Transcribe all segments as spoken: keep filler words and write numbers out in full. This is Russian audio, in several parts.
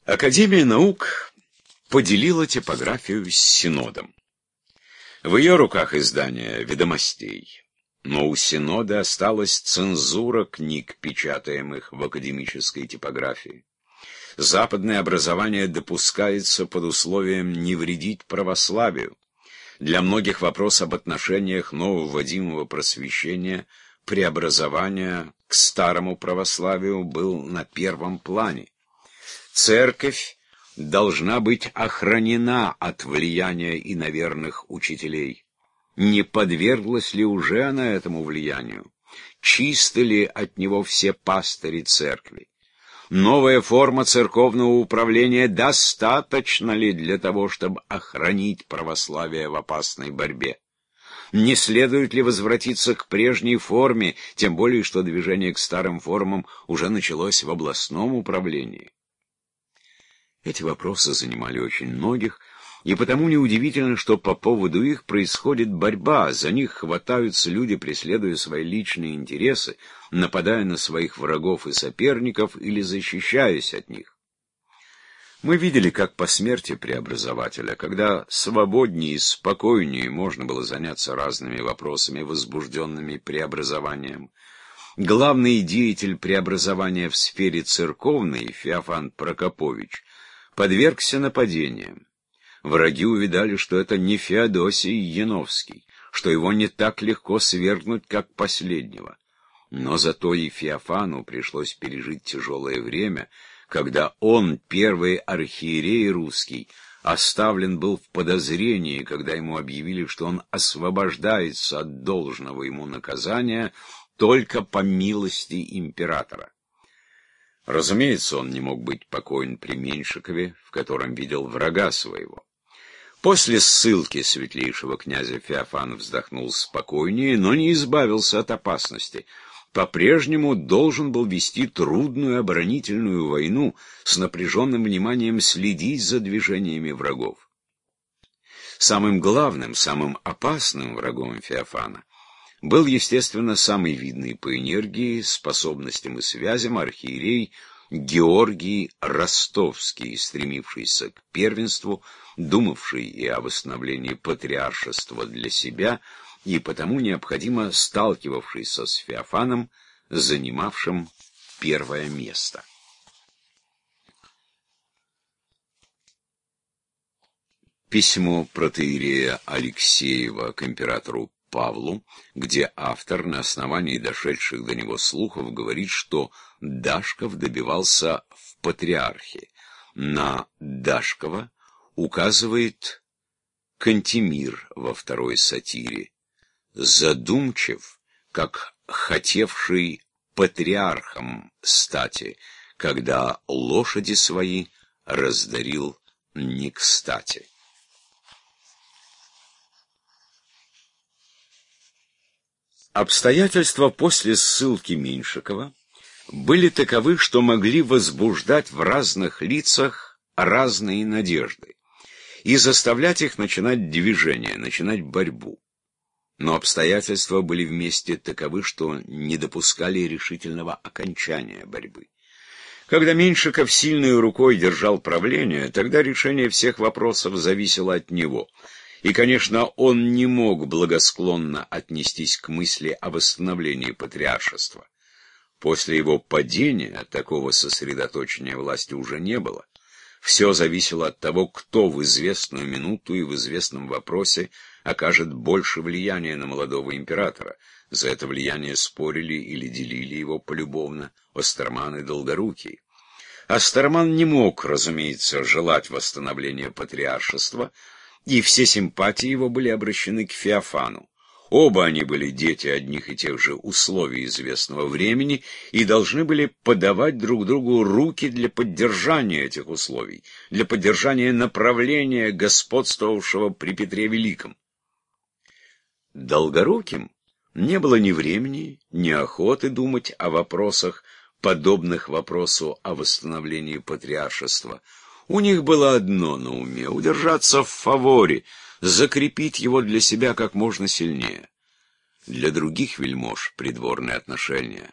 Академия наук поделила типографию с Синодом. В ее руках издание «Ведомостей», но у Синода осталась цензура книг, печатаемых в академической типографии. Западное образование допускается под условием не вредить православию. Для многих вопрос об отношениях нововводимого просвещения, преобразования к старому православию был на первом плане. Церковь должна быть охранена от влияния иноверных учителей. Не подверглась ли уже она этому влиянию? Чисты ли от него все пастыри церкви? Новая форма церковного управления достаточна ли для того, чтобы охранить православие в опасной борьбе? Не следует ли возвратиться к прежней форме, тем более что движение к старым формам уже началось в областном управлении? Эти вопросы занимали очень многих, и потому неудивительно, что по поводу их происходит борьба, за них хватаются люди, преследуя свои личные интересы, нападая на своих врагов и соперников или защищаясь от них. Мы видели, как по смерти преобразователя, когда свободнее и спокойнее можно было заняться разными вопросами, возбужденными преобразованием, главный деятель преобразования в сфере церковной, Феофан Прокопович, подвергся нападениям. Враги увидали, что это не Феодосий Яновский, что его не так легко свергнуть, как последнего. Но зато и Феофану пришлось пережить тяжелое время, когда он, первый архиерей русский, оставлен был в подозрении, когда ему объявили, что он освобождается от должного ему наказания только по милости императора. Разумеется, он не мог быть покоен при Меньшикове, в котором видел врага своего. После ссылки светлейшего князя Феофан вздохнул спокойнее, но не избавился от опасности. По-прежнему должен был вести трудную оборонительную войну, с напряженным вниманием следить за движениями врагов. Самым главным, самым опасным врагом Феофана был, естественно, самый видный по энергии, способностям и связям архиерей Георгий Ростовский, стремившийся к первенству, думавший и о восстановлении патриаршества для себя, и потому необходимо сталкивавшийся с Феофаном, занимавшим первое место. Письмо протоиерея Алексеева к императору Павлу, где автор на основании дошедших до него слухов говорит, что Дашков добивался в патриархе. На Дашкова указывает Кантемир во второй сатире, задумчив, как хотевший патриархом стати, когда лошади свои раздарил не кстати. Обстоятельства после ссылки Меньшикова были таковы, что могли возбуждать в разных лицах разные надежды и заставлять их начинать движение, начинать борьбу. Но обстоятельства были вместе таковы, что не допускали решительного окончания борьбы. Когда Меньшиков сильной рукой держал правление, тогда решение всех вопросов зависело от него. И, конечно, он не мог благосклонно отнестись к мысли о восстановлении патриаршества. После его падения такого сосредоточения власти уже не было. Все зависело от того, кто в известную минуту и в известном вопросе окажет больше влияния на молодого императора. За это влияние спорили или делили его полюбовно Остерман и Долгорукий. Остерман не мог, разумеется, желать восстановления патриаршества, и все симпатии его были обращены к Феофану. Оба они были дети одних и тех же условий известного времени и должны были подавать друг другу руки для поддержания этих условий, для поддержания направления, господствовавшего при Петре Великом. Долгоруким не было ни времени, ни охоты думать о вопросах, подобных вопросу о восстановлении патриаршества. У них было одно на уме — удержаться в фаворе, закрепить его для себя как можно сильнее. Для других вельмож придворные отношения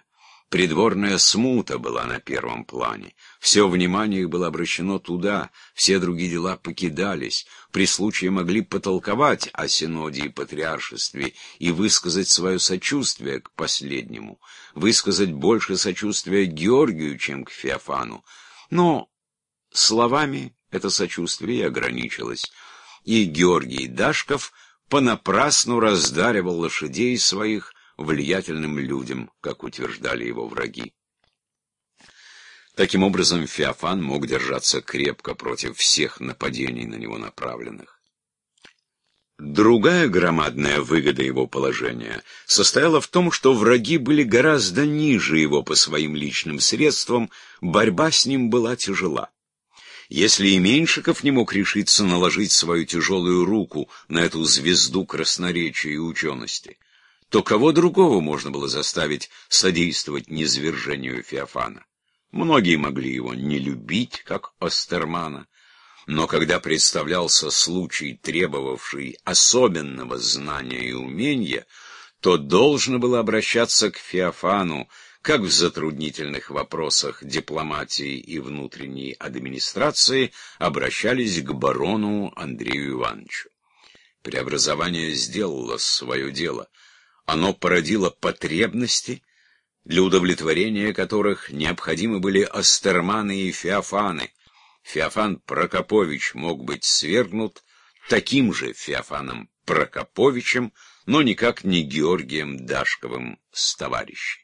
Придворная смута была на первом плане. Все внимание их было обращено туда, все другие дела покидались. При случае могли потолковать о синоде и патриаршестве и высказать свое сочувствие к последнему, высказать больше сочувствия Георгию, чем к Феофану. Но словами это сочувствие и ограничилось, и Георгий Дашков понапрасну раздаривал лошадей своих влиятельным людям, как утверждали его враги. Таким образом, Феофан мог держаться крепко против всех нападений на него направленных. Другая громадная выгода его положения состояла в том, что враги были гораздо ниже его по своим личным средствам, борьба с ним была тяжела. Если и Меньшиков не мог решиться наложить свою тяжелую руку на эту звезду красноречия и учености, то кого другого можно было заставить содействовать низвержению Феофана? Многие могли его не любить, как Остермана, но когда представлялся случай, требовавший особенного знания и умения, то должно было обращаться к Феофану, как в затруднительных вопросах дипломатии и внутренней администрации обращались к барону Андрею Ивановичу. Преобразование сделало свое дело. Оно породило потребности, для удовлетворения которых необходимы были Остерманы и Феофаны. Феофан Прокопович мог быть свергнут таким же Феофаном Прокоповичем, но никак не Георгием Дашковым с товарищей.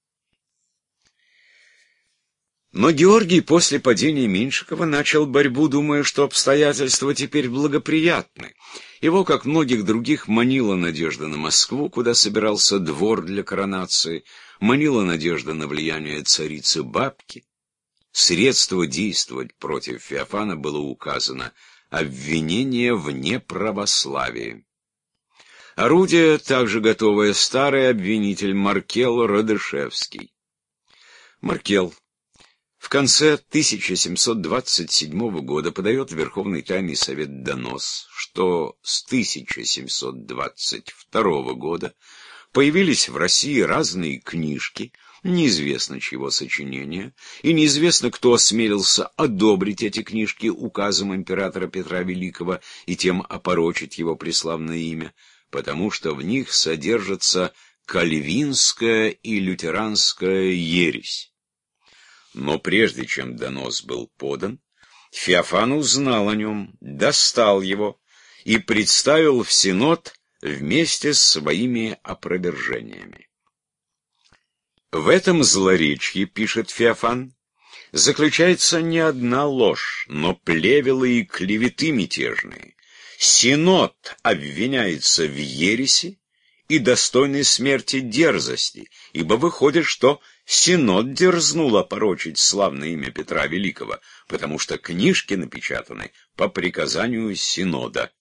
Но Георгий после падения Меньшикова начал борьбу, думая, что обстоятельства теперь благоприятны. Его, как многих других, манила надежда на Москву, куда собирался двор для коронации, манила надежда на влияние царицы Бабки. Средство действовать против Феофана было указано — обвинение в неправославии. Орудие, также готовое, старый обвинитель Маркел Радышевский. Маркел в конце тысяча семьсот двадцать седьмого года подает в Верховный Тайный Совет донос, что с тысяча семьсот двадцать второго года появились в России разные книжки, неизвестно чьего сочинения, и неизвестно, кто осмелился одобрить эти книжки указом императора Петра Великого и тем опорочить его преславное имя, потому что в них содержится кальвинская и лютеранская ересь. Но прежде чем донос был подан, Феофан узнал о нем, достал его и представил в Синод вместе с своими опровержениями. В этом злоречии, пишет Феофан, заключается не одна ложь, но плевелы и клеветы мятежные. Синод обвиняется в ереси и достойной смерти дерзости, ибо выходит, что Синод дерзнул опорочить славное имя Петра Великого, потому что книжки напечатаны по приказанию Синода.